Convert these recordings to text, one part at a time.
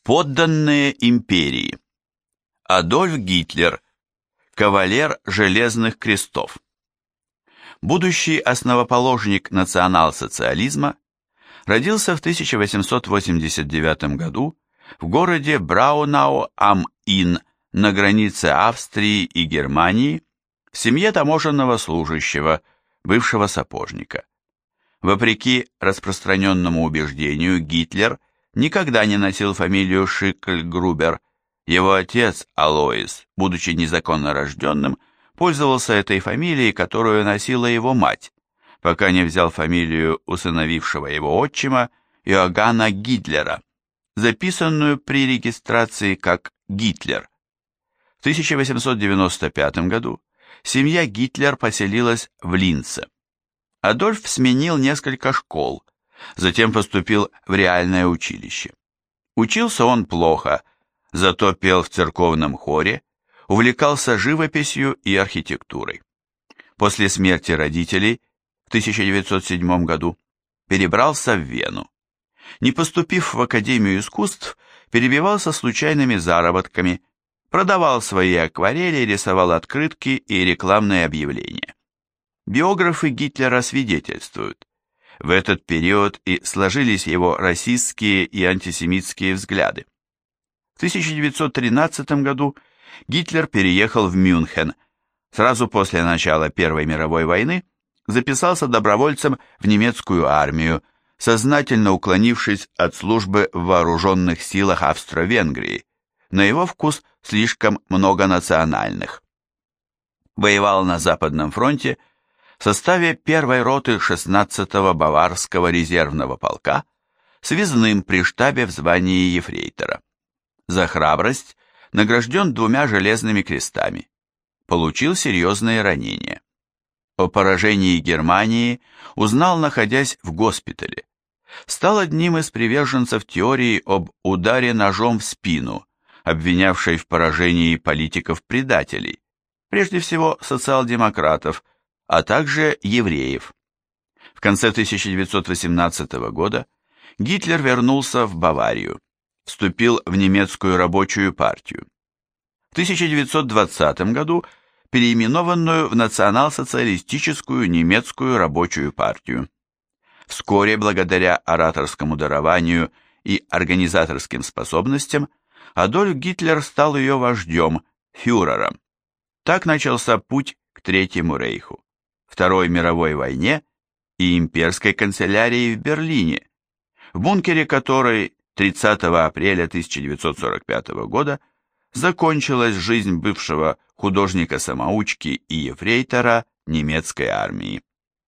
Подданные империи. Адольф Гитлер, кавалер железных крестов. Будущий основоположник национал-социализма родился в 1889 году в городе Браунау-ам-Инн на границе Австрии и Германии в семье таможенного служащего, бывшего сапожника. Вопреки распространенному убеждению, Гитлер никогда не носил фамилию Шикль-Грубер. Его отец, Алоис, будучи незаконно рожденным, пользовался этой фамилией, которую носила его мать, пока не взял фамилию усыновившего его отчима Иоганна Гитлера, записанную при регистрации как Гитлер. В 1895 году семья Гитлер поселилась в Линце. Адольф сменил несколько школ, затем поступил в реальное училище. Учился он плохо, зато пел в церковном хоре, увлекался живописью и архитектурой. После смерти родителей в 1907 году перебрался в Вену. Не поступив в Академию искусств, перебивался случайными заработками, продавал свои акварели, рисовал открытки и рекламные объявления. Биографы Гитлера свидетельствуют, в этот период и сложились его расистские и антисемитские взгляды. В 1913 году Гитлер переехал в Мюнхен. Сразу после начала Первой мировой войны записался добровольцем в немецкую армию, сознательно уклонившись от службы в вооруженных силах Австро-Венгрии, на его вкус слишком многонациональных. Воевал на Западном фронте в составе первой роты 16-го Баварского резервного полка, связным при штабе в звании ефрейтора. За храбрость награжден 2 железными крестами. Получил серьезные ранения. О поражении Германии узнал, находясь в госпитале. Стал одним из приверженцев теории об ударе ножом в спину, обвинявшей в поражении политиков-предателей, прежде всего социал-демократов, а также евреев. В конце 1918 года Гитлер вернулся в Баварию, вступил в немецкую рабочую партию. В 1920 году переименованную в национал-социалистическую немецкую рабочую партию. Вскоре, благодаря ораторскому дарованию и организаторским способностям, Адольф Гитлер стал ее вождем, фюрером. Так начался путь к Третьему рейху, Второй мировой войне и имперской канцелярии в Берлине, в бункере которой 30 апреля 1945 года закончилась жизнь бывшего художника-самоучки и ефрейтора немецкой армии.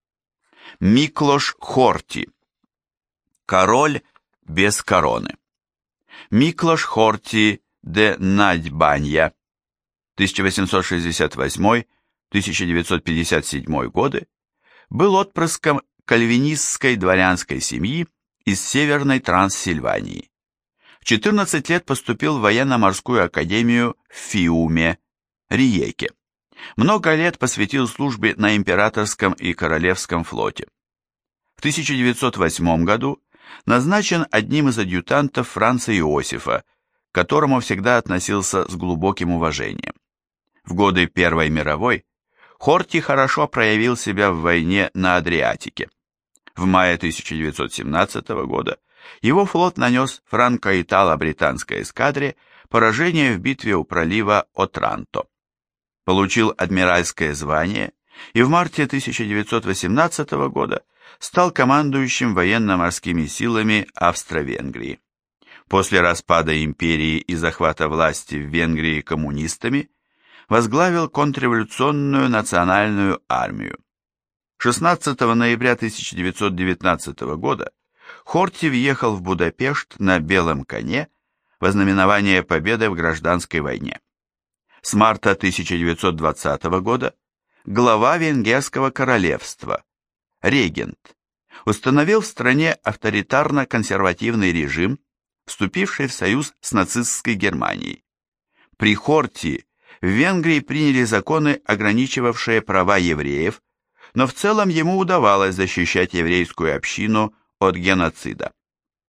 Миклош Хорти. Король без короны. Миклош Хорти де Надьбанья, 1868-1957 годы, был отпрыском кальвинистской дворянской семьи из Северной Трансильвании. В 14 лет поступил в военно-морскую академию в Фиуме, Риеке. Много лет посвятил службе на императорском и королевском флоте. В 1908 году назначен одним из адъютантов Франца Иосифа, к которому всегда относился с глубоким уважением. В годы Первой мировой Хорти хорошо проявил себя в войне на Адриатике. В мае 1917 года его флот нанес франко-итало-британской эскадре поражение в битве у пролива Отранто. Получил адмиральское звание и в марте 1918 года стал командующим военно-морскими силами Австро-Венгрии. После распада империи и захвата власти в Венгрии коммунистами возглавил контрреволюционную национальную армию. 16 ноября 1919 года Хорти въехал в Будапешт на белом коне в ознаменование победы в гражданской войне. С марта 1920 года глава Венгерского королевства, регент, установил в стране авторитарно-консервативный режим, вступивший в союз с нацистской Германией. При Хорти в Венгрии приняли законы, ограничивавшие права евреев, но в целом ему удавалось защищать еврейскую общину от геноцида.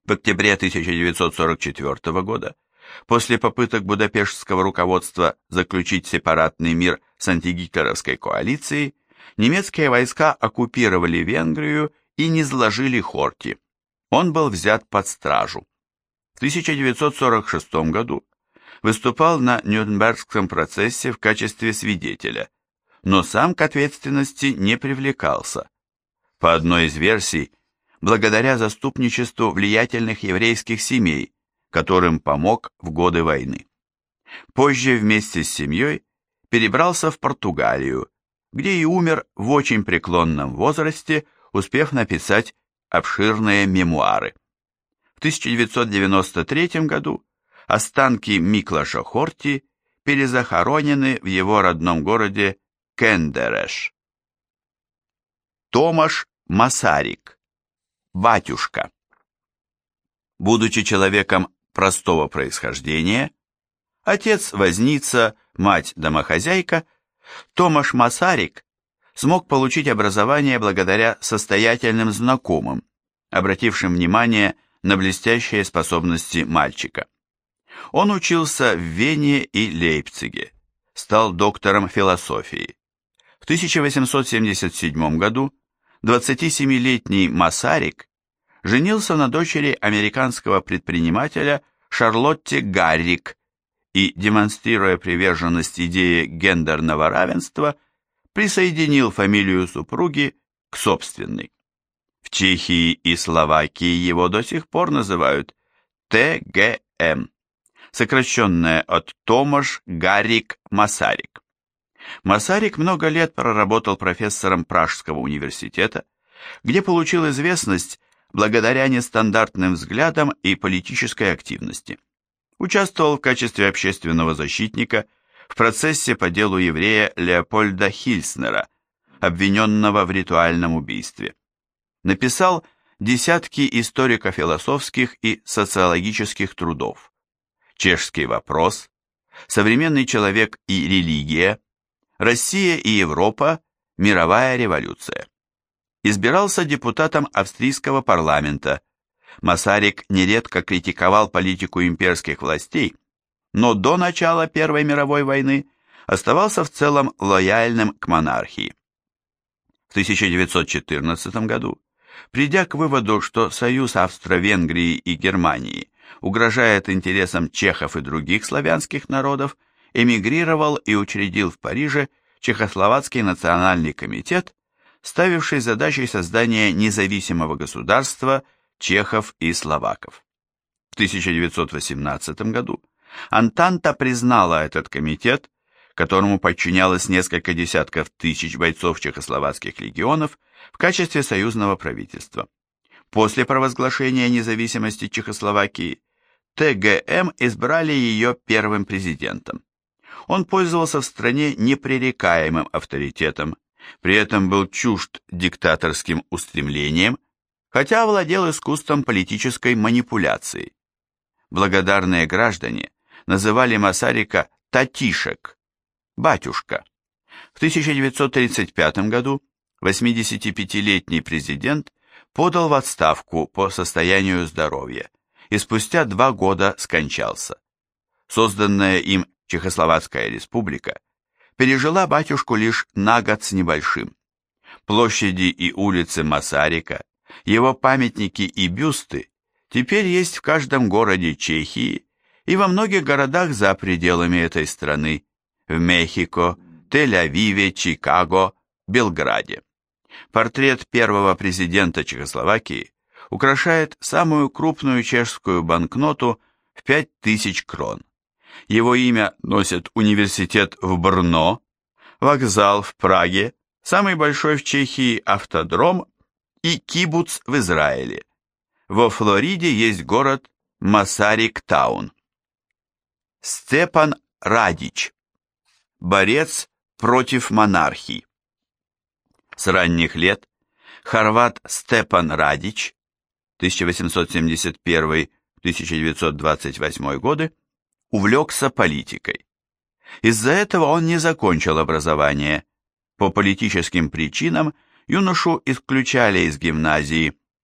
В октябре 1944 года, после попыток будапештского руководства заключить сепаратный мир с антигитлеровской коалицией, немецкие войска оккупировали Венгрию и низложили Хортhy. Он был взят под стражу. В 1946 году выступал на Нюрнбергском процессе в качестве свидетеля, но сам к ответственности не привлекался. По одной из версий, благодаря заступничеству влиятельных еврейских семей, которым помог в годы войны. Позже вместе с семьей перебрался в Португалию, где и умер в очень преклонном возрасте, успев написать обширные мемуары. В 1993 году останки Миклаша Хорти перезахоронены в его родном городе Кендереш. Томаш Масарик, батюшка. Будучи человеком простого происхождения, отец возница, мать домохозяйка, Томаш Масарик смог получить образование благодаря состоятельным знакомым, обратившим внимание на блестящие способности мальчика. Он учился в Вене и Лейпциге, стал доктором философии. В 1877 году 27-летний Масарик женился на дочери американского предпринимателя Шарлотте Гаррик и, демонстрируя приверженность идее гендерного равенства, присоединил фамилию супруги к собственной. В Чехии и Словакии его до сих пор называют ТГМ, сокращенное от Томаш Гаррик Масарик. Масарик много лет проработал профессором Пражского университета, где получил известность благодаря нестандартным взглядам и политической активности. Участвовал в качестве общественного защитника в процессе по делу еврея Леопольда Хильснера, обвиненного в ритуальном убийстве. Написал десятки историко-философских и социологических трудов. «Чешский вопрос», «Современный человек и религия», «Россия и Европа. Мировая революция». Избирался депутатом австрийского парламента. Масарик нередко критиковал политику имперских властей, но до начала Первой мировой войны оставался в целом лояльным к монархии. В 1914 году, придя к выводу, что союз Австро-Венгрии и Германии угрожает интересам чехов и других славянских народов, эмигрировал и учредил в Париже Чехословацкий национальный комитет, ставивший задачей создания независимого государства чехов и словаков. В 1918 году Антанта признала этот комитет, которому подчинялось несколько десятков тысяч бойцов чехословацких легионов, в качестве союзного правительства. После провозглашения независимости Чехословакии ТГМ избрали ее первым президентом. Он пользовался в стране непререкаемым авторитетом, при этом был чужд диктаторским устремлениям, хотя владел искусством политической манипуляции. Благодарные граждане называли Масарика «татишек», «батюшка». В 1935 году 85-летний президент подал в отставку по состоянию здоровья и спустя 2 года скончался. Созданная им Чехословацкая республика пережила батюшку лишь на год с небольшим. Площади и улицы Масарика, его памятники и бюсты теперь есть в каждом городе Чехии и во многих городах за пределами этой страны, в Мехико, Тель-Авиве, Чикаго, Белграде. Портрет первого президента Чехословакии украшает самую крупную чешскую банкноту в 5000 крон. Его имя носят университет в Брно, вокзал в Праге, самый большой в Чехии автодром и кибуц в Израиле. Во Флориде есть город Масарик-таун. Степан Радич, борец против монархии. С ранних лет хорват Степан Радич 1871-1928 годы увлекся политикой. Из-за этого он не закончил образование. По политическим причинам юношу исключали из гимназии,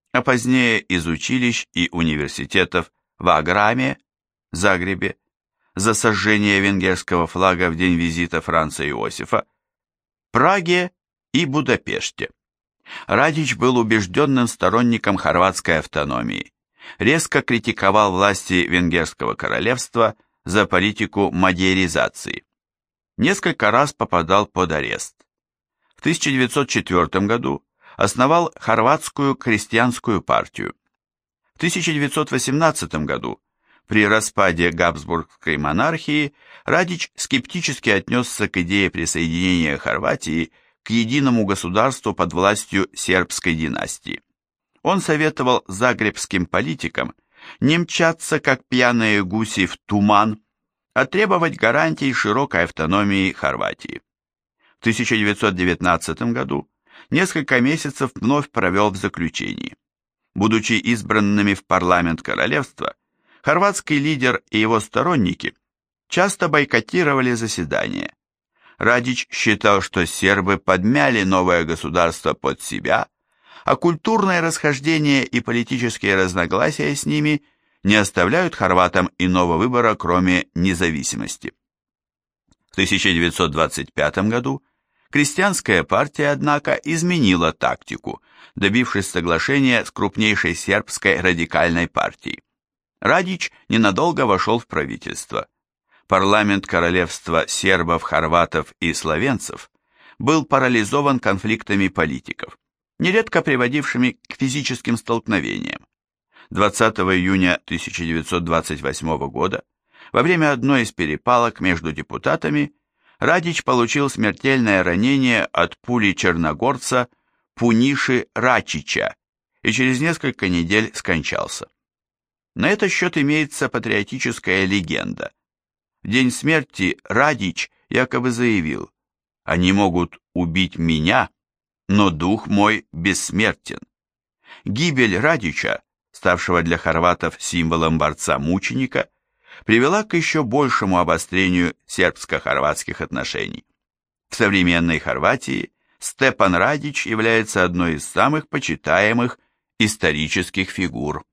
а позднее из училищ и университетов в Аграме, Загребе, за сожжение венгерского флага в день визита Франца Иосифа, Праге и Будапеште. Радич был убежденным сторонником хорватской автономии, резко критиковал власти Венгерского королевства за политику мадьяризации. Несколько раз попадал под арест. В 1904 году основал хорватскую крестьянскую партию. В 1918 году при распаде Габсбургской монархии Радич скептически отнесся к идее присоединения Хорватии к единому государству под властью сербской династии. Он советовал загребским политикам не мчаться, как пьяные гуси, в туман, а требовать гарантий широкой автономии Хорватии. В 1919 году несколько месяцев вновь провел в заключении. Будучи избранными в парламент королевства, хорватский лидер и его сторонники часто бойкотировали заседания. Радич считал, что сербы подмяли новое государство под себя, а культурные расхождения и политические разногласия с ними не оставляют хорватам иного выбора, кроме независимости. В 1925 году крестьянская партия, однако, изменила тактику, добившись соглашения с крупнейшей сербской радикальной партией. Радич ненадолго вошел в правительство. Парламент королевства сербов, хорватов и словенцев был парализован конфликтами политиков, нередко приводившими к физическим столкновениям. 20 июня 1928 года, во время одной из перепалок между депутатами, Радич получил смертельное ранение от пули черногорца Пуниши Рачича и через несколько недель скончался. На этот счет имеется патриотическая легенда. В день смерти Радич якобы заявил: «Они могут убить меня, но дух мой бессмертен». Гибель Радича, ставшего для хорватов символом борца-мученика, привела к еще большему обострению сербско-хорватских отношений. В современной Хорватии Степан Радич является одной из самых почитаемых исторических фигур.